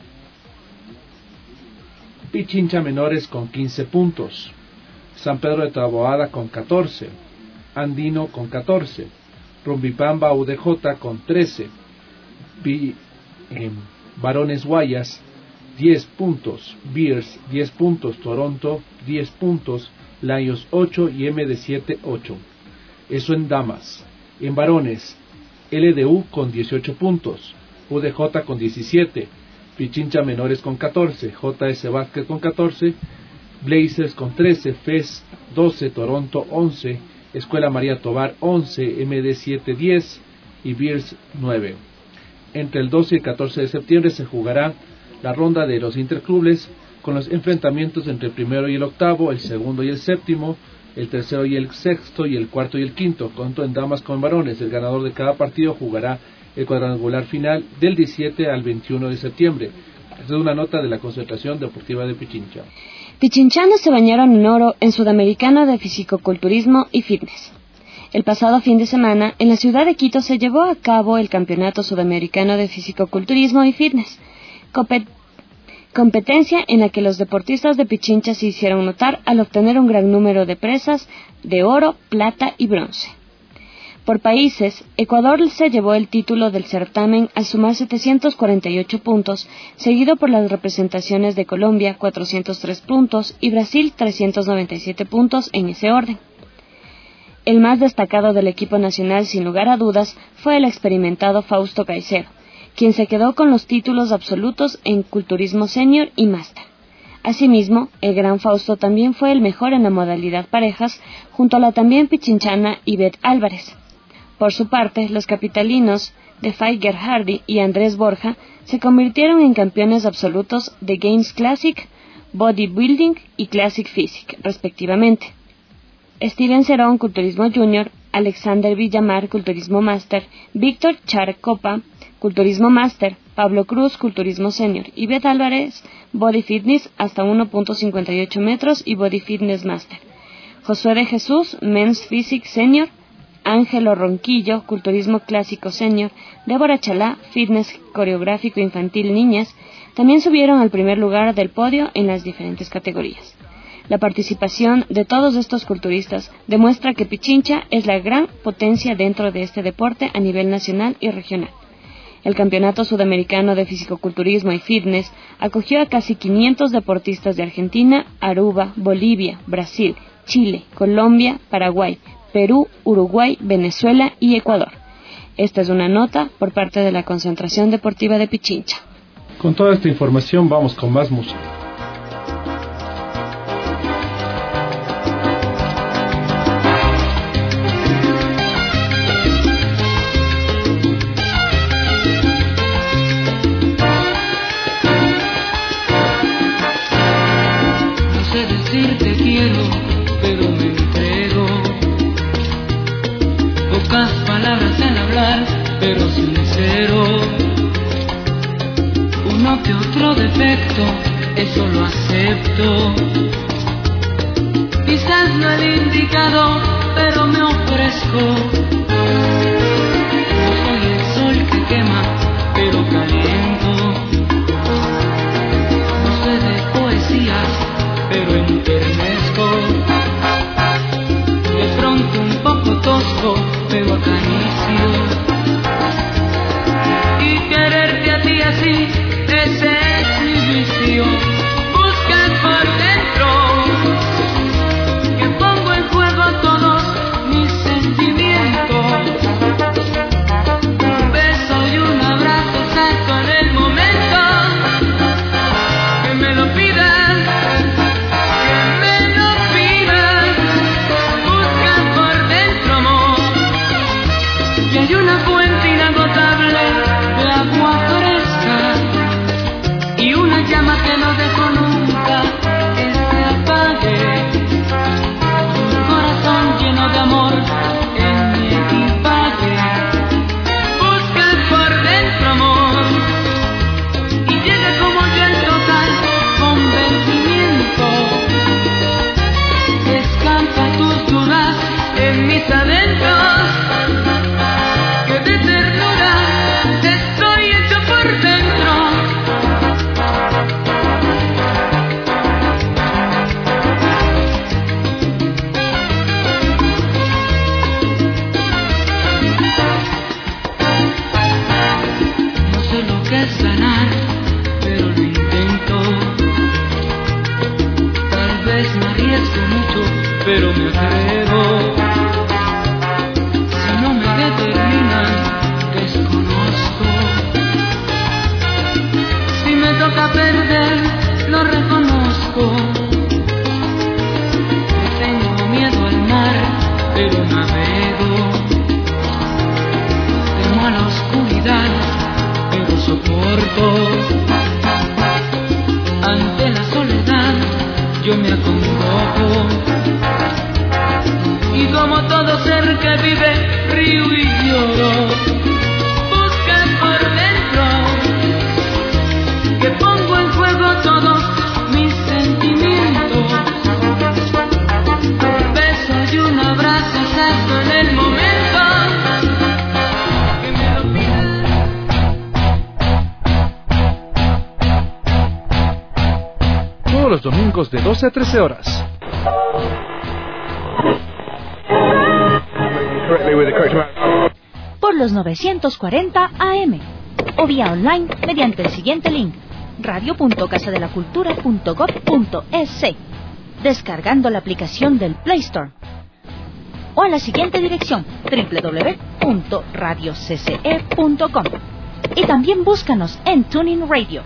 Pichincha Menores con quince puntos, San Pedro de Taboada con catorce, Andino con catorce, Rumbipamba U D J con trece, Pi, eh, Varones Guayas diez puntos, Bears diez puntos, Toronto diez puntos, Lions ocho y M D siete ocho. Eso en damas. En varones, L D U con dieciocho puntos, U D J con diecisiete, Pichincha Menores con catorce, J S Vázquez con catorce, Blazers con trece, F E S doce, Toronto once, Escuela María Tobar once, M D siete diez y Bears nueve. Entre el doce y el catorce de septiembre se jugará la ronda de los interclubes con los enfrentamientos entre el primero y el octavo, el segundo y el séptimo, el tercero y el sexto y el cuarto y el quinto, tanto en damas como en varones. El ganador de cada partido jugará el cuadrangular final del diecisiete al veintiuno de septiembre. Esta es una nota de la Concentración Deportiva de Pichincha. Pichinchanos se bañaron en oro en Sudamericano de Fisicoculturismo y Fitness. El pasado fin de semana, en la ciudad de Quito se llevó a cabo el Campeonato Sudamericano de Fisicoculturismo y Fitness, compet- competencia en la que los deportistas de Pichincha se hicieron notar al obtener un gran número de presas de oro, plata y bronce. Por países, Ecuador se llevó el título del certamen al sumar setecientos cuarenta y ocho puntos, seguido por las representaciones de Colombia, cuatrocientos tres puntos, y Brasil, trescientos noventa y siete puntos en ese orden. El más destacado del equipo nacional, sin lugar a dudas, fue el experimentado Fausto Caicedo, quien se quedó con los títulos absolutos en culturismo senior y máster. Asimismo, el gran Fausto también fue el mejor en la modalidad parejas, junto a la también pichinchana Ivette Álvarez. Por su parte, los capitalinos de Faiger Hardy y Andrés Borja se convirtieron en campeones absolutos de Games Classic, Bodybuilding y Classic Physique, respectivamente. Steven Cerón, Culturismo Junior, Alexander Villamar, Culturismo Master, Víctor Charcopa, Culturismo Master, Pablo Cruz, Culturismo Senior, y Beth Álvarez, Body Fitness hasta uno punto cincuenta y ocho metros y Body Fitness Master. Josué de Jesús, Men's Physique Senior, Ángelo Ronquillo, Culturismo Clásico Senior, Débora Chalá, Fitness Coreográfico Infantil Niñas, también subieron al primer lugar del podio en las diferentes categorías. La participación de todos estos culturistas demuestra que Pichincha es la gran potencia dentro de este deporte a nivel nacional y regional. El Campeonato Sudamericano de Fisicoculturismo y Fitness acogió a casi quinientos deportistas de Argentina, Aruba, Bolivia, Brasil, Chile, Colombia, Paraguay, Perú, Uruguay, Venezuela y Ecuador. Esta es una nota por parte de la Concentración Deportiva de Pichincha. Con toda esta información vamos con más música. No sé decirte quiero, pero me entrego. Pocas palabras en hablar, pero sincero. Uno que otro defecto, eso lo acepto. Quizás no el indicado, pero me ofrezco. No soy el sol que quema, pero caliento. No sé de poesías, pero enternezco. De pronto un poco tosco, pero acaricio. Y quererte a ti así, ese es mi vicio. Buscas por dentro, que pongo en juego todos mis sentimientos. Un beso y un abrazo exacto en el momento que me lo pidas, que me lo pidas. Buscas por dentro, amor, y hay una fuente inagotable de agua fresca y una llama que no dejo nunca que se apague. Un corazón lleno de amor en mi equipaje. Busca por dentro, amor, y llega como yo en total convencimiento. Descansa tus dudas en mi me acongojo. Y como todo ser que vive, río y lloro. Busca por dentro que pongo en juego todos mis sentimientos. Un beso y un abrazo exacto en el momento que me lo pidas. Todos los domingos de doce a trece horas. Por los novecientos cuarenta A M o vía online mediante el siguiente link: radio punto casa de la cultura punto gob punto es, descargando la aplicación del Play Store, o a la siguiente dirección: doble u doble u doble u punto radio c c e punto com, y también búscanos en TuneIn Radio.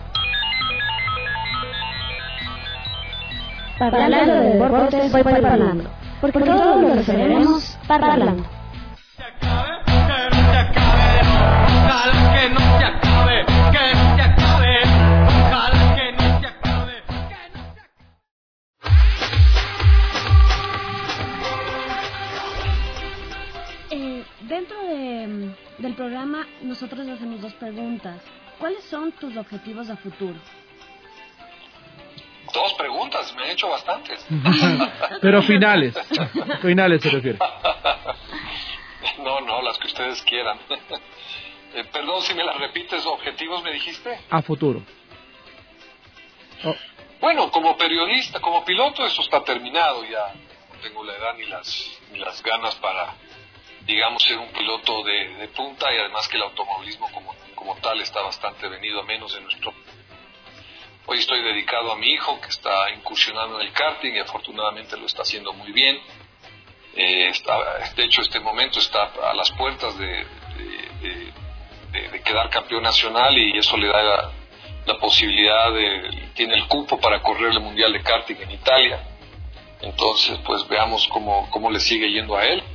Parlando de deportes, voy parlando, porque todo lo resolveremos parlando. Que no se acabe, que no se acabe, ojalá que no se acabe, que no se acabe. Eh, dentro de, del programa nosotros hacemos dos preguntas. ¿Cuáles son tus objetivos a futuro? Dos preguntas, me han hecho bastantes. Pero finales. Finales se refiere. No, no, las que ustedes quieran. Eh, perdón si me las repites, ¿objetivos me dijiste? A futuro. Oh. Bueno, como periodista, como piloto, eso está terminado ya. No tengo la edad ni las, ni las ganas para, digamos, ser un piloto de, de punta, y además que el automovilismo como, como tal está bastante venido a menos en nuestro... Hoy estoy dedicado a mi hijo, que está incursionando en el karting y afortunadamente lo está haciendo muy bien. Eh, está, de hecho, este momento está a las puertas de... de, de De, de quedar campeón nacional, y eso le da la, la posibilidad de, tiene el cupo para correr el mundial de karting en Italia. Entonces pues veamos cómo, cómo le sigue yendo a él.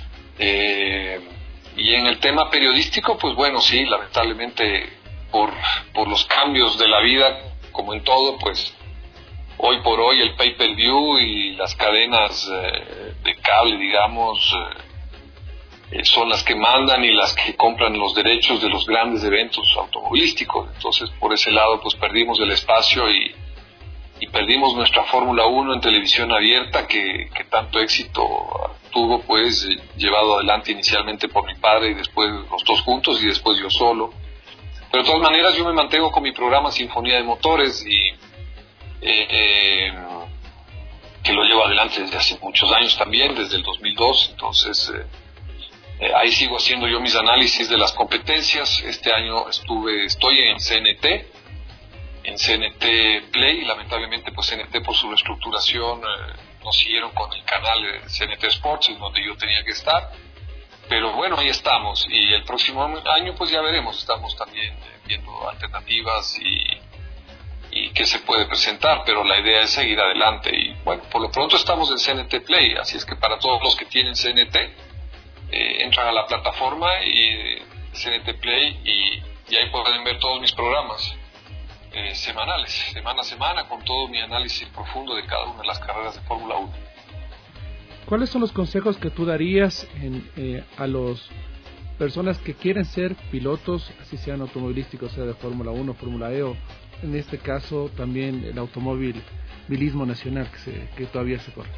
Eh, y en el tema periodístico, pues bueno, sí, lamentablemente por, por los cambios de la vida, como en todo, pues hoy por hoy el pay-per-view y las cadenas eh, de cable, digamos, eh, son las que mandan y las que compran los derechos de los grandes eventos automovilísticos. Entonces por ese lado pues perdimos el espacio y, y perdimos nuestra Fórmula uno en televisión abierta, que, que tanto éxito tuvo, pues llevado adelante inicialmente por mi padre y después los dos juntos y después yo solo. Pero de todas maneras yo me mantengo con mi programa Sinfonía de Motores, y eh, eh, que lo llevo adelante desde hace muchos años también, desde el dos mil dos. Entonces eh, Eh, ahí sigo haciendo yo mis análisis de las competencias. Este año estuve, estoy en C N T, en C N T Play, y lamentablemente pues C N T por su reestructuración eh, nos siguieron con el canal de C N T Sports, en donde yo tenía que estar. Pero bueno, ahí estamos, y el próximo año pues ya veremos. Estamos también eh, viendo alternativas y, y qué se puede presentar, pero la idea es seguir adelante. Y bueno, por lo pronto estamos en C N T Play, así es que para todos los que tienen C N T, Eh, entran a la plataforma y C N T Play, y, y ahí pueden ver todos mis programas eh, semanales, semana a semana, con todo mi análisis profundo de cada una de las carreras de Fórmula uno. ¿Cuáles son los consejos que tú darías en, eh, a las personas que quieren ser pilotos, así sean automovilísticos, sea de Fórmula uno, Fórmula E, o en este caso también el automovilismo nacional que, se, que todavía se corre?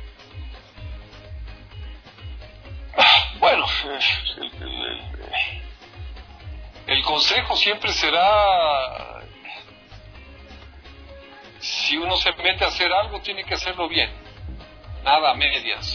Bueno, el, el, el consejo siempre será: si uno se mete a hacer algo, tiene que hacerlo bien, nada a medias.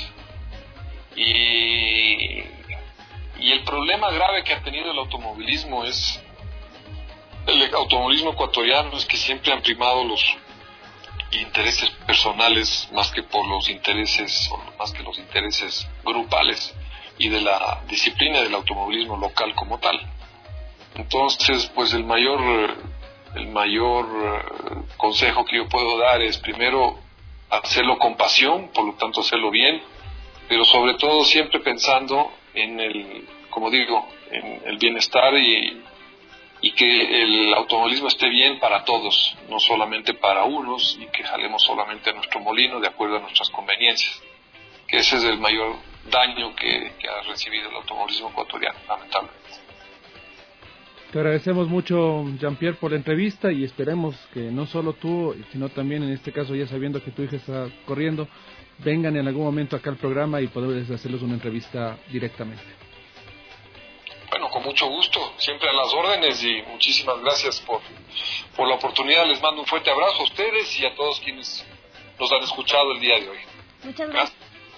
Y, y el problema grave que ha tenido el automovilismo es, el automovilismo ecuatoriano, es que siempre han primado los intereses personales más que por los intereses, o más que los intereses grupales y de la disciplina del automovilismo local como tal. Entonces, pues el mayor el mayor consejo que yo puedo dar es, primero, hacerlo con pasión, por lo tanto hacerlo bien, pero sobre todo siempre pensando en el, como digo, en el bienestar y, y que el automovilismo esté bien para todos, no solamente para unos, y que jalemos solamente a nuestro molino de acuerdo a nuestras conveniencias, que ese es el mayor daño que, que ha recibido el automovilismo ecuatoriano, lamentablemente. Te agradecemos mucho, Jean-Pierre, por la entrevista, y esperemos que no solo tú, sino también en este caso, ya sabiendo que tu hija está corriendo, vengan en algún momento acá al programa y podemos hacerles una entrevista directamente. Bueno, con mucho gusto, siempre a las órdenes, y muchísimas gracias por, por la oportunidad. Les mando un fuerte abrazo a ustedes y a todos quienes nos han escuchado el día de hoy. Muchas gracias.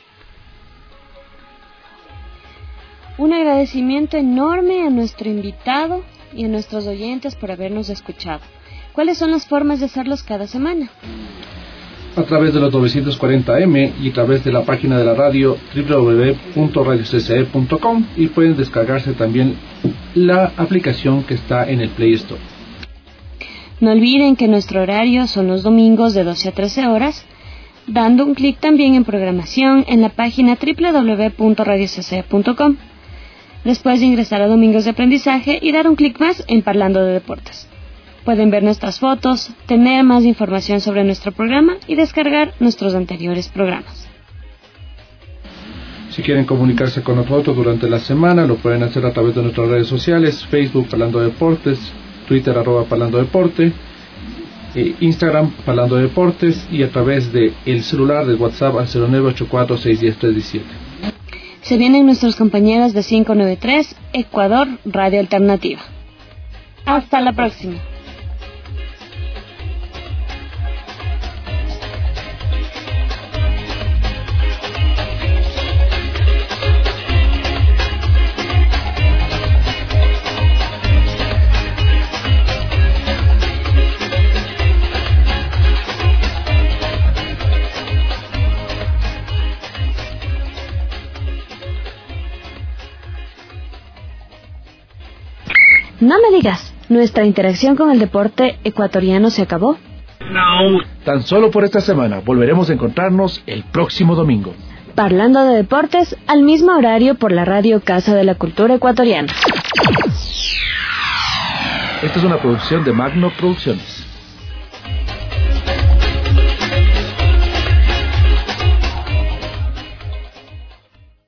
Un agradecimiento enorme a nuestro invitado y a nuestros oyentes por habernos escuchado. ¿Cuáles son las formas de hacerlos cada semana? A través de los novecientos cuarenta eme y a través de la página de la radio doble u doble u doble u punto radio c c e punto com, y pueden descargarse también la aplicación que está en el Play Store. No olviden que nuestro horario son los domingos de doce a trece horas, dando un clic también en programación en la página doble u doble u doble u punto radio c c e punto com. Después de ingresar a Domingos de Aprendizaje y dar un clic más en Parlando de Deportes. Pueden ver nuestras fotos, tener más información sobre nuestro programa y descargar nuestros anteriores programas. Si quieren comunicarse con nosotros durante la semana, lo pueden hacer a través de nuestras redes sociales: Facebook Parlando de Deportes, Twitter arroba Parlando Deporte, eh, Instagram Parlando de Deportes, y a través de el celular de WhatsApp al cero nueve ocho cuatro seis uno cero tres uno siete. Se vienen nuestros compañeros de quinientos noventa y tres, Ecuador Radio Alternativa. Hasta la próxima. No me digas, ¿nuestra interacción con el deporte ecuatoriano se acabó? No. Tan solo por esta semana. Volveremos a encontrarnos el próximo domingo. Parlando de deportes al mismo horario por la radio Casa de la Cultura Ecuatoriana. Esta es una producción de Magno Producciones.